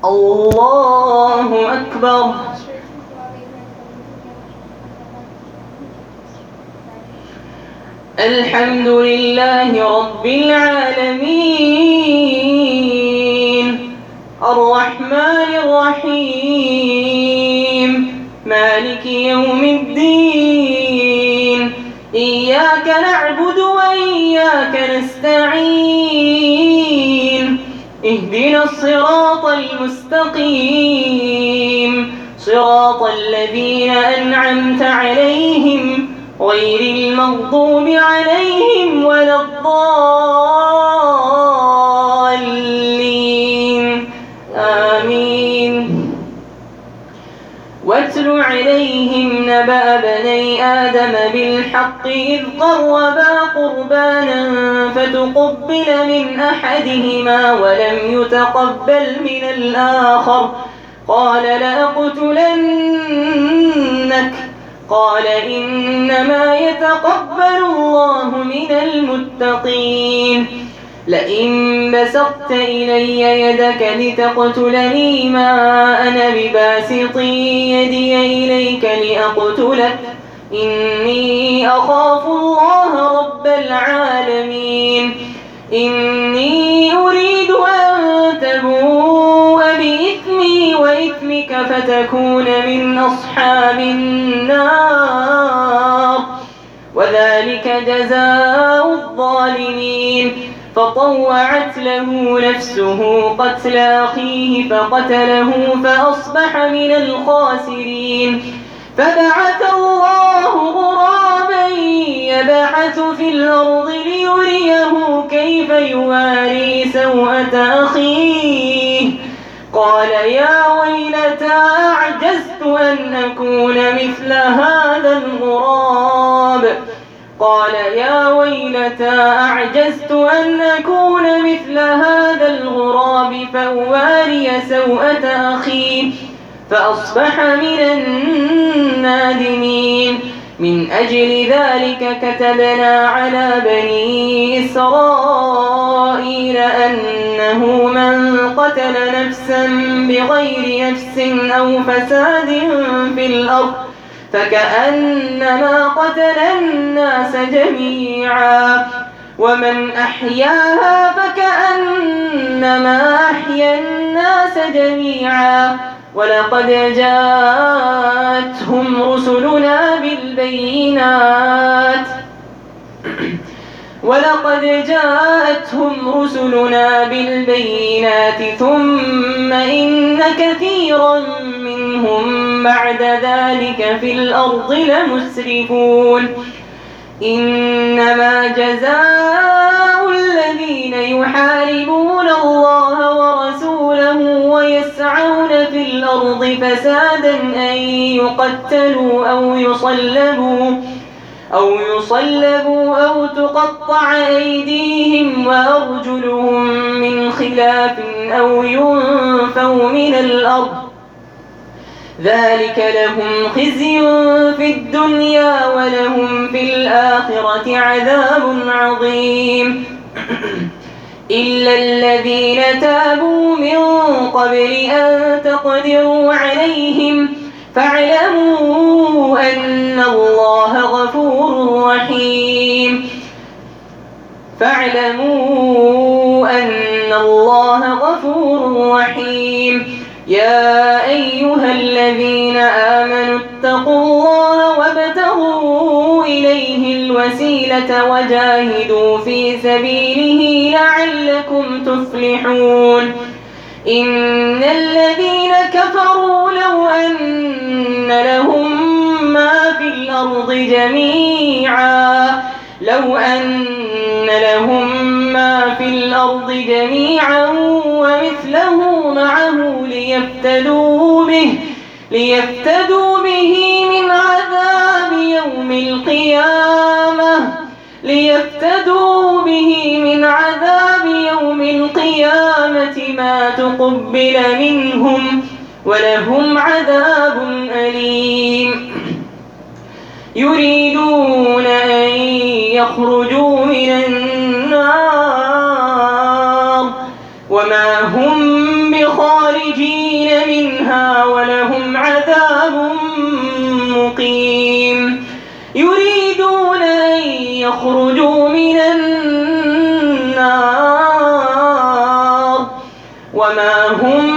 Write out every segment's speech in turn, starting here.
الله أكبر. الحمد لله رب العالمين الرحمن الرحيم مالك يوم الدين إياك نعبد وإياك نستعين اهدنا الصراط المستقيم صراط الذين أنعمت عليهم غير المغضوب عليهم ولا الضالين آمين. واتل عليهم نبأ بني آدم بالحق إذ قربا قربانا فتقبل من أحدهما ولم يتقبل من الآخر قال لأقتلنك قال إنما يتقبل الله من المتقين لئن بسطت إلي يدك لتقتلني ما أنا بباسط يدي إليك لأقتلك إني أخاف الله رب العالمين إني أريد أن تبوء بإثمي وإثمك فتكون من أصحاب النار وذلك جزاء الظالمين فطوعت له نفسه قتل أخيه فقتله فأصبح من الخاسرين فبعث الله غرابا يبحث في الأرض ليريه كيف يواري سوءة أخيه قال يا ويلتى أعجزت أن أكون مثل هذا الغراب قال يا ويلتى أعجزت أن أكون مثل هذا الغراب فأواري سوءة أخي فأصبح من النادمين من أجل ذلك كتبنا على بني إسرائيل أنه من قتل نفسا بغير نفس أو فساد في الأرض فكأنما قتل الناس جميعا ومن أحياها فكأنما أحيا الناس جميعا ولقد جاءتهم رسلنا بالبينات ثم إن كثيرا منهم بعد ذلك في الأرض لمسرفون إنما جزاء الذين يحاربون الله ورسوله ويسعون في الأرض فسادا أن يقتلوا أو يصلبوا أو تقطع أيديهم وأرجلهم من خلاف أو ينفوا من الأرض ذلك لهم خزي في الدنيا ولهم في الآخرة عذاب عظيم إلا الذين تابوا من قبل أن تقدروا عليهم فاعلموا أن الله غفور رحيم يا أيها الذين آمنوا اتقوا الله وابتغوا إليه الوسيلة وجاهدوا في سبيله لعلكم تفلحون إن الذين كفروا لو أن لهم ما في الأرض جميعا ومثله معه ليفتدوا به من عذاب يوم القيامة ما تقبل منهم ولهم عذاب أليم يريدون أن يخرجوا من النار وما هم بخارجين يخرجوا من النار وما هم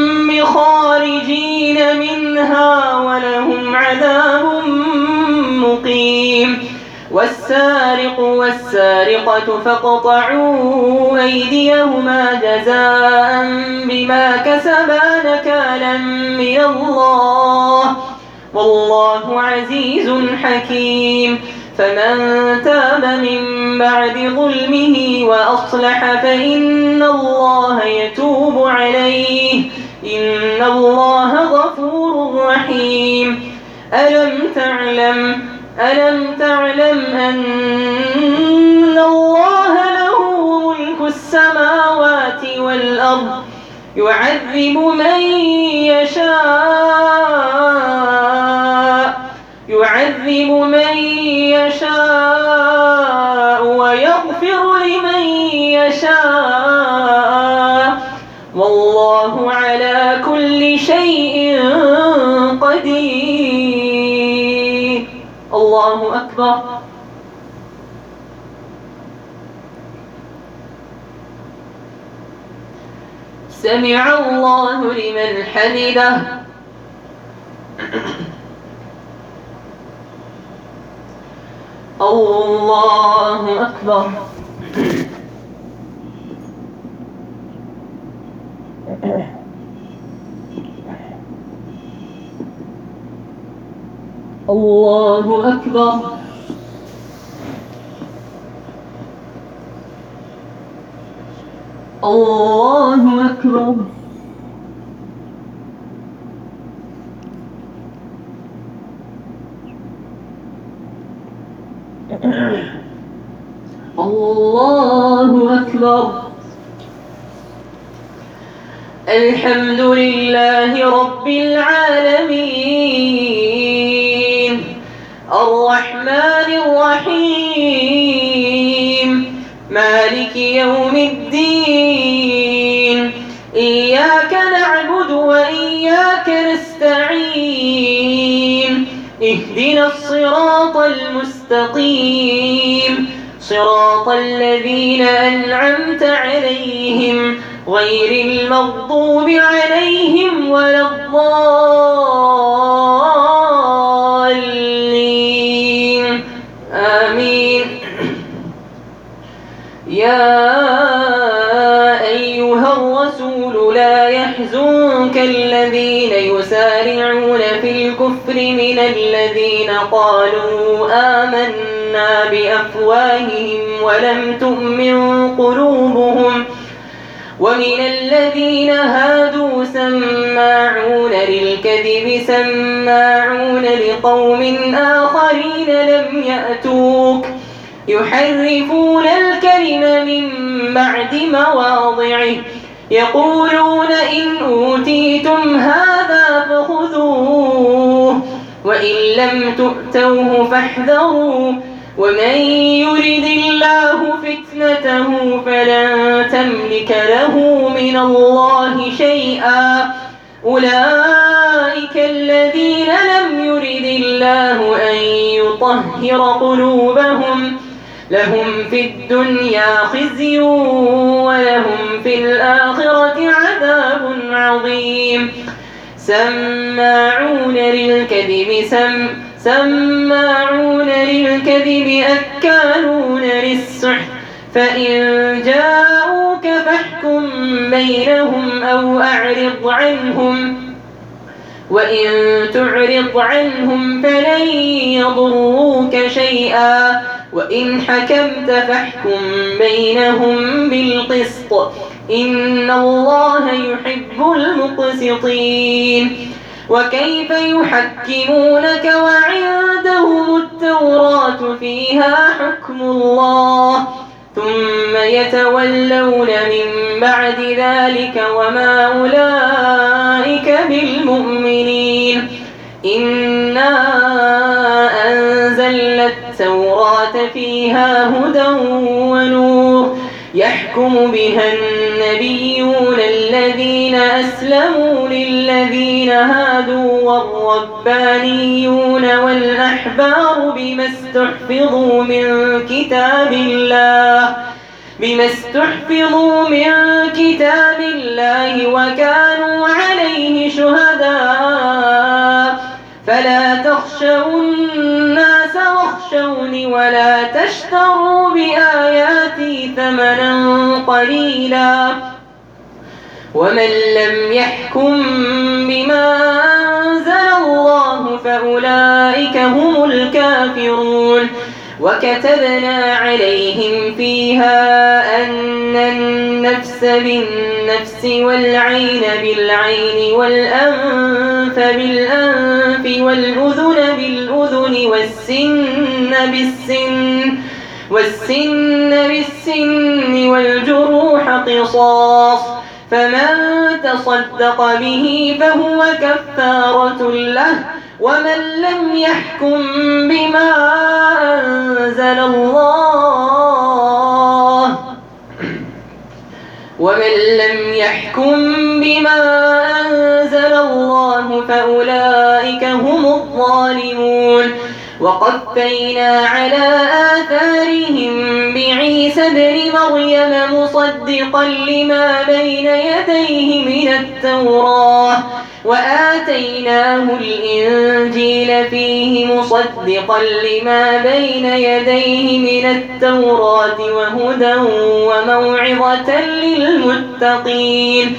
بخارجين منها ولهم عذاب مقيم. والسارق والسارقة فاقطعوا أيديهما جزاء بما كسبا نكالا من الله والله عزيز حكيم. فمن تاب من بعد ظلمه وأصلح فإن الله يتوب عليه إن الله غفور رحيم. ألم تعلم أن الله له ملك السماوات والأرض يعذب من يشاء ويغفر لمن يشاء والله على كل شيء قدير. الله أكبر. سمع الله لمن حمده. الله أكبر. الله أكبر. الله أكبر. الله أكبر. الحمد لله رب العالمين الرحمن الرحيم مالك يوم الدين إياك نعبد وإياك نستعين اهدنا الصراط المستقيم صراط الذين أنعمت عليهم غير المغضوب عليهم ولا الضالين آمين. يا أيها الرسول لا يحزنك الذين يسارعون في الكفر من الذين قالوا آمنا بأفواههم ولم تؤمن قلوبهم ومن الذين هادوا سماعون للكذب سماعون لقوم آخرين لم يأتوك يحرفون الكلم من بعد مواضعه يقولون إن أوتيتم هذا فخذوه وإن لم تؤتوه فاحذروا ومن يرد الله فتنته فلن تملك له من الله شيئا أولئك الذين لم يرد الله أن يطهر قلوبهم لهم في الدنيا خزي ولهم في الآخرة عذاب عظيم. سماعون للكذب أكالون للسحت فإن جاءوك فاحكم بينهم أو أعرض عنهم وإن تعرض عنهم فلن يضروك شيئا وإن حكمت فاحكم بينهم بالقسط إن الله يحب المقسطين. وكيف يحكمونك وعندهم التوراة فيها حكم الله ثم يتولون من بعد ذلك وما أولئك بالمؤمنين. إنا أنزلنا التوراة فيها هدى ونور يحكم بها النبيون الذين أسلموا للذين هادوا والربانيون والأحبار بما استحفظوا من كتاب الله وكانوا عليه شهداء فلا تخشوا الناس واخشوني ولا تشتروا بآياتي ثمنا قليلا ومن لم يحكم بما أنزل الله فأولئك هم الكافرون وكتبنا عليهم فيها أن النفس بالنفس والعين بالعين والأنف بالأنف والأذن بالأذن والسن بالسن والجروح قصاص فمن تصدق به فهو كفارة له ومن لم يحكم بما أنزل الله فأولئك هم الظالمون وقفينا على آثارهم بعيسى ابن مريم مصدقا لما بين يديه من التوراة وآتيناه الإنجيل فيه مصدقا لما بين يديه من التوراة وهدى وموعظة للمتقين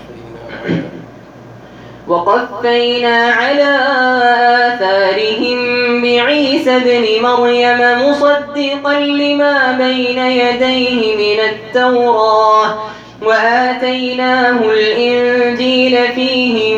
وقفينا على آثارهم بعيسى ابن مريم مصدقا لما بين يديه من التوراة وآتيناه الإنجيل فيه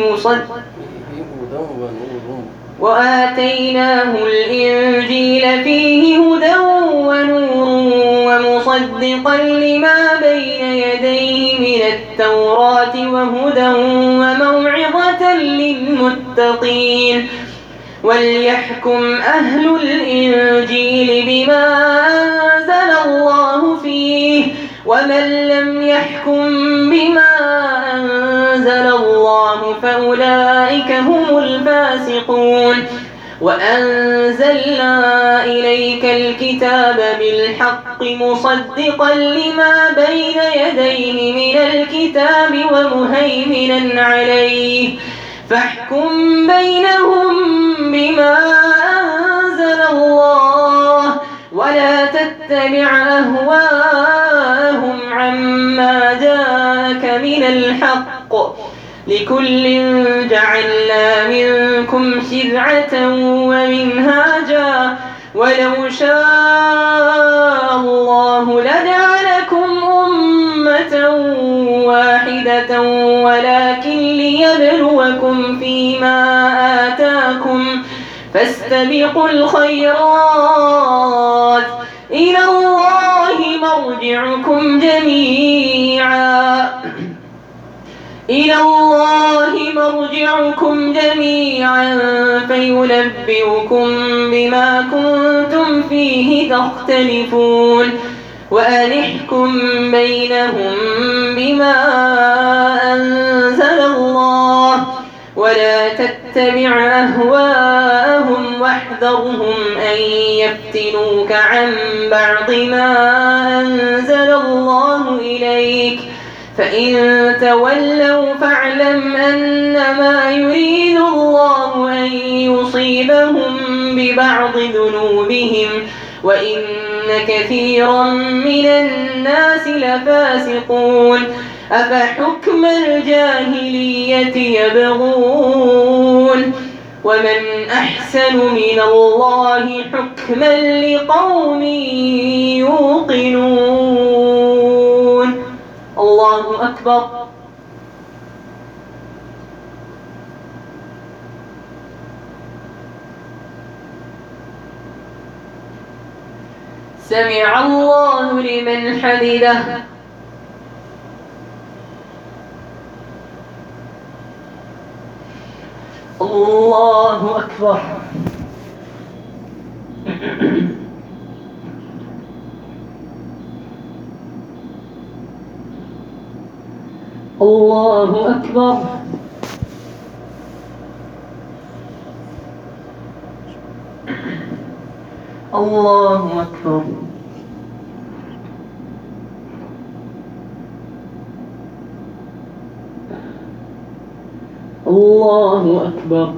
هدى ونور ومصدقا لما بين يديه من التوراة وهدى وموعظة للمتقين وليحكم أهل الإنجيل بما أنزل الله فيه ومن لم يحكم بما أنزل الله فأولئك هم الفاسقون وأنزلنا إليك الكتاب بالحق مصدقا لما بين يديه من الكتاب ومهيمنا عليه فاحكم بينهم بما أنزل الله ولا تتبع أهواءهم عما جاءك من الحق لكل جعلنا منكم شرعة ومنهاجا ولو شاء الله لجعلكم أمة واحدة ولكن ليبلوكم فيما آتاكم فاستبقوا الخيرات إلى الله مرجعكم جميعا فينبئكم بما كنتم فيه تختلفون وأن احكم بينهم بما أنزل الله ولا تتبع أهواءهم واحذرهم أن يفتنوك عن بعض ما أنزل الله إليك فإن تولوا فاعلم أنما يريد الله أن يصيبهم ببعض ذنوبهم وإن كثيرا من الناس لفاسقون أفحكم الجاهلية يبغون ومن أحسن من الله حكما لقوم يوقنون. الله أكبر. سمع الله لمن حمده. الله أكبر. الله أكبر. الله أكبر. الله أكبر.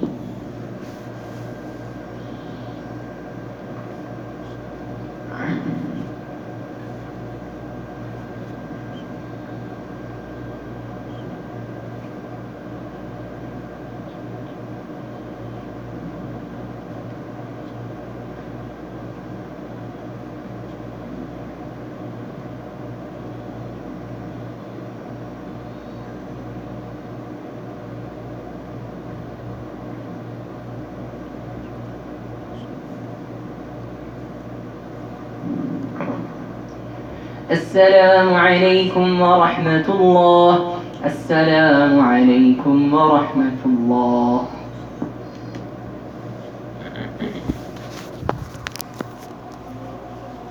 السلام عليكم ورحمة الله. السلام عليكم ورحمة الله.